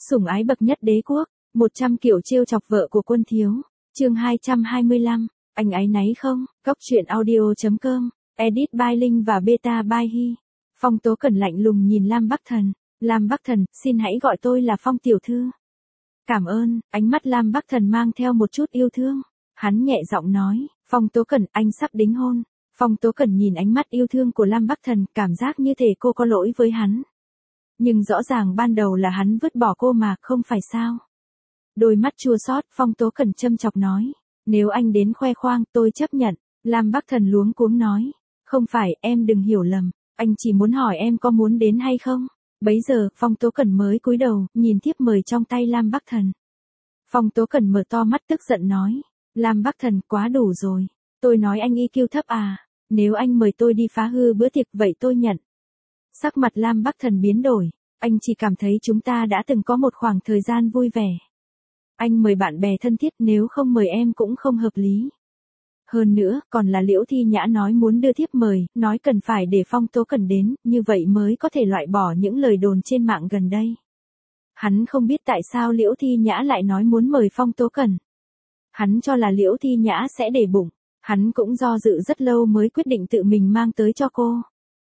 Sủng ái bậc nhất đế quốc, 100 kiểu trêu chọc vợ của quân thiếu. Chương 225, anh áy náy không? Góc truyện audio.com, edit by Linh và beta by Hi. Phong Tố Cẩn lạnh lùng nhìn Lam Bắc Thần. Lam Bắc Thần, xin hãy gọi tôi là Phong tiểu thư. Cảm ơn, ánh mắt Lam Bắc Thần mang theo một chút yêu thương. Hắn nhẹ giọng nói, Phong Tố Cẩn, anh sắp đính hôn. Phong Tố Cẩn nhìn ánh mắt yêu thương của Lam Bắc Thần, cảm giác như thể cô có lỗi với hắn. Nhưng rõ ràng ban đầu là hắn vứt bỏ cô mà, không phải sao? Đôi mắt chua xót, Phong Tố Cẩn châm chọc nói, nếu anh đến khoe khoang, tôi chấp nhận. Lam Bắc Thần luống cuống nói, không phải, em đừng hiểu lầm, anh chỉ muốn hỏi em có muốn đến hay không. Bấy giờ, Phong Tố Cẩn mới cúi đầu, nhìn thiếp mời trong tay Lam Bắc Thần. Phong Tố Cẩn mở to mắt tức giận nói, Lam Bắc Thần, quá đủ rồi. Tôi nói anh IQ thấp à, nếu anh mời tôi đi phá hư bữa tiệc vậy tôi nhận. Sắc mặt Lam Bắc Thần biến đổi, anh chỉ cảm thấy chúng ta đã từng có một khoảng thời gian vui vẻ. Anh mời bạn bè thân thiết, nếu không mời em cũng không hợp lý. Hơn nữa, còn là Liễu Thi Nhã nói muốn đưa thiếp mời, nói cần phải để Phong Tố Cẩn đến, như vậy mới có thể loại bỏ những lời đồn trên mạng gần đây. Hắn không biết tại sao Liễu Thi Nhã lại nói muốn mời Phong Tố Cẩn. Hắn cho là Liễu Thi Nhã sẽ để bụng, hắn cũng do dự rất lâu mới quyết định tự mình mang tới cho cô.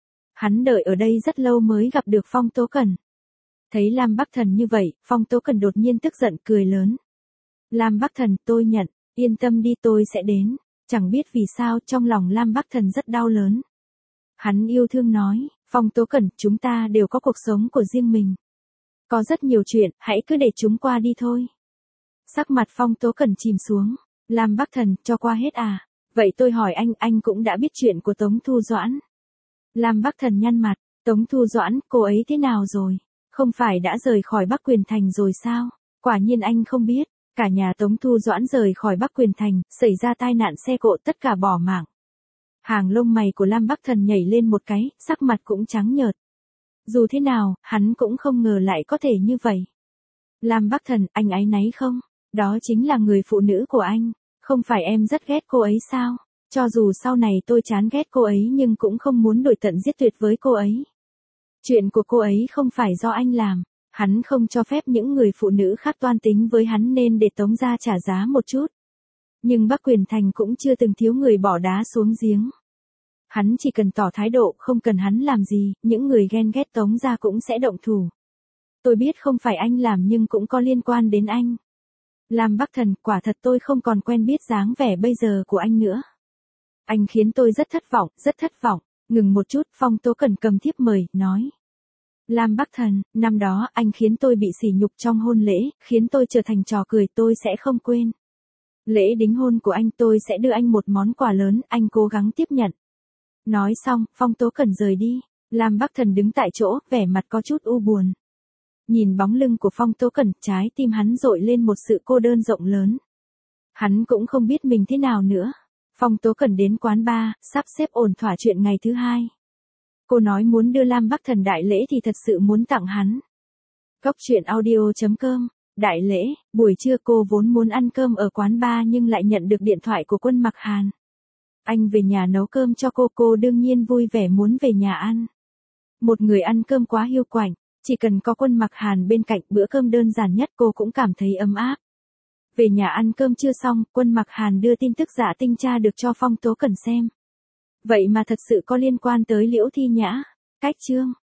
Hắn đợi ở đây rất lâu mới gặp được Phong Tố Cẩn. Thấy Lam Bắc Thần như vậy, Phong Tố Cẩn đột nhiên tức giận cười lớn. Lam Bắc Thần, tôi nhận, yên tâm đi, tôi sẽ đến. Chẳng biết vì sao trong lòng Lam Bắc Thần rất đau lớn. Hắn yêu thương nói, Phong Tố Cẩn, chúng ta đều có cuộc sống của riêng mình. Có rất nhiều chuyện, hãy cứ để chúng qua đi thôi. Sắc mặt Phong Tố Cẩn chìm xuống. Lam Bắc Thần, cho qua hết à? Vậy tôi hỏi anh cũng đã biết chuyện của Tống Thu Doãn. Lam Bắc Thần nhăn mặt, Tống Thu Doãn, cô ấy thế nào rồi? Không phải đã rời khỏi Bắc Quyền Thành rồi sao? Quả nhiên anh không biết, cả nhà Tống Thu Doãn rời khỏi Bắc Quyền Thành, xảy ra tai nạn xe cộ, tất cả bỏ mạng. Hàng lông mày của Lam Bắc Thần nhảy lên một cái, sắc mặt cũng trắng nhợt. Dù thế nào, hắn cũng không ngờ lại có thể như vậy. Lam Bắc Thần, anh áy náy không? Đó chính là người phụ nữ của anh, không phải em rất ghét cô ấy sao? Cho dù sau này tôi chán ghét cô ấy nhưng cũng không muốn đổi tận giết tuyệt với cô ấy. Chuyện của cô ấy không phải do anh làm, hắn không cho phép những người phụ nữ khác toan tính với hắn nên để Tống gia trả giá một chút. Nhưng Bắc Quyền Thành cũng chưa từng thiếu người bỏ đá xuống giếng. Hắn chỉ cần tỏ thái độ, không cần hắn làm gì, những người ghen ghét Tống gia cũng sẽ động thủ. Tôi biết không phải anh làm nhưng cũng có liên quan đến anh. Lam Bắc Thần, quả thật tôi không còn quen biết dáng vẻ bây giờ của anh nữa. Anh khiến tôi rất thất vọng, rất thất vọng. Ngừng một chút, Phong Tố Cẩn cầm thiếp mời, nói. Lam Bắc Thần, năm đó anh khiến tôi bị sỉ nhục trong hôn lễ, khiến tôi trở thành trò cười, tôi sẽ không quên. Lễ đính hôn của anh tôi sẽ đưa anh một món quà lớn, anh cố gắng tiếp nhận. Nói xong, Phong Tố Cẩn rời đi. Lam Bắc Thần đứng tại chỗ, vẻ mặt có chút u buồn. Nhìn bóng lưng của Phong Tố Cẩn, trái tim hắn dội lên một sự cô đơn rộng lớn. Hắn cũng không biết mình thế nào nữa. Phong Tố Cẩn đến quán bar, sắp xếp ổn thỏa chuyện ngày thứ hai. Cô nói muốn đưa Lam Bắc Thần đại lễ thì thật sự muốn tặng hắn. Góc truyện audio.com, đại lễ, buổi trưa cô vốn muốn ăn cơm ở quán bar nhưng lại nhận được điện thoại của Quân Mặc Hàn. Anh về nhà nấu cơm cho cô đương nhiên vui vẻ muốn về nhà ăn. Một người ăn cơm quá hiu quạnh, chỉ cần có Quân Mặc Hàn bên cạnh, bữa cơm đơn giản nhất cô cũng cảm thấy ấm áp. Về nhà ăn cơm chưa xong, Quân Mặc Hàn đưa tin tức dạ tinh tra được cho Phong Tố Cẩn xem. Vậy mà thật sự có liên quan tới Liễu Thi Nhã. Cách chương